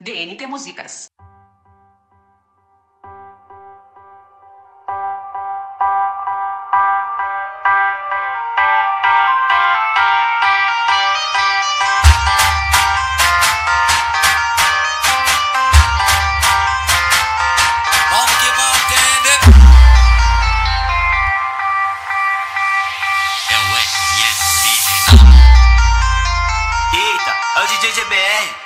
DNT Músicas. Eita, é o DJ GBR.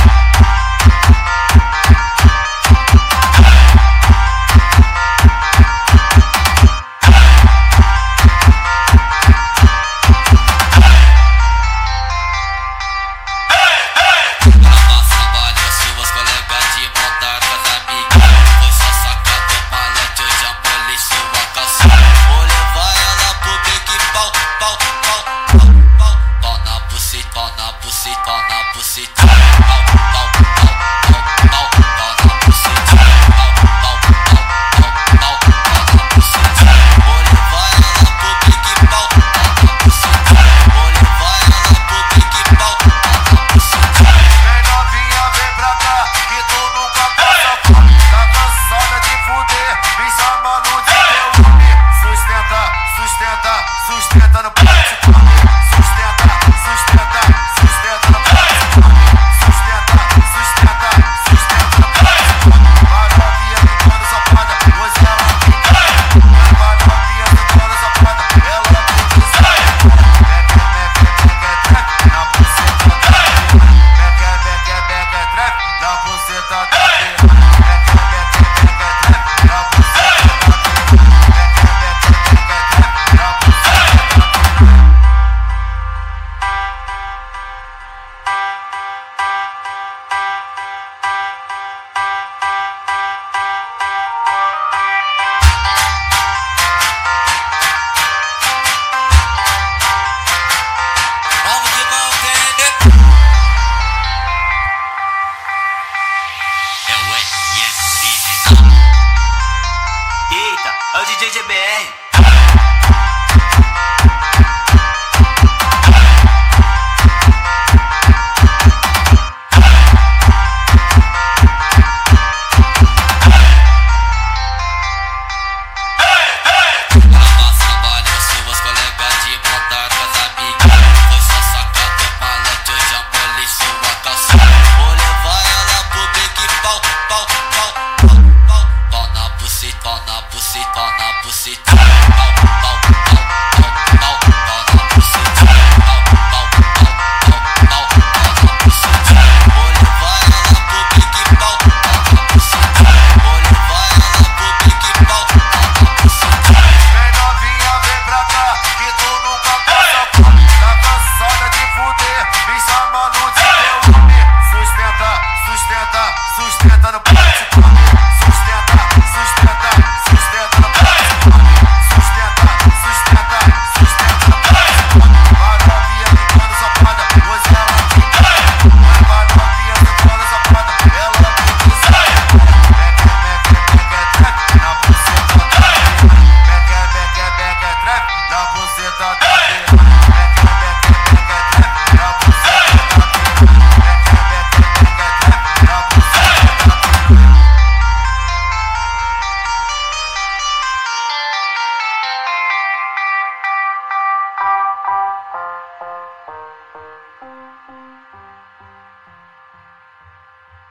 Sustenta no pátio, sustenta no pátio, sustenta no pátio. Vai novinha ficando safada, hoje ela fica. Vai novinha ficando safada, ela fica safada. Na buceta da trap, na buceta da trap. Eita, é o DJ GBR. Pau na buceta,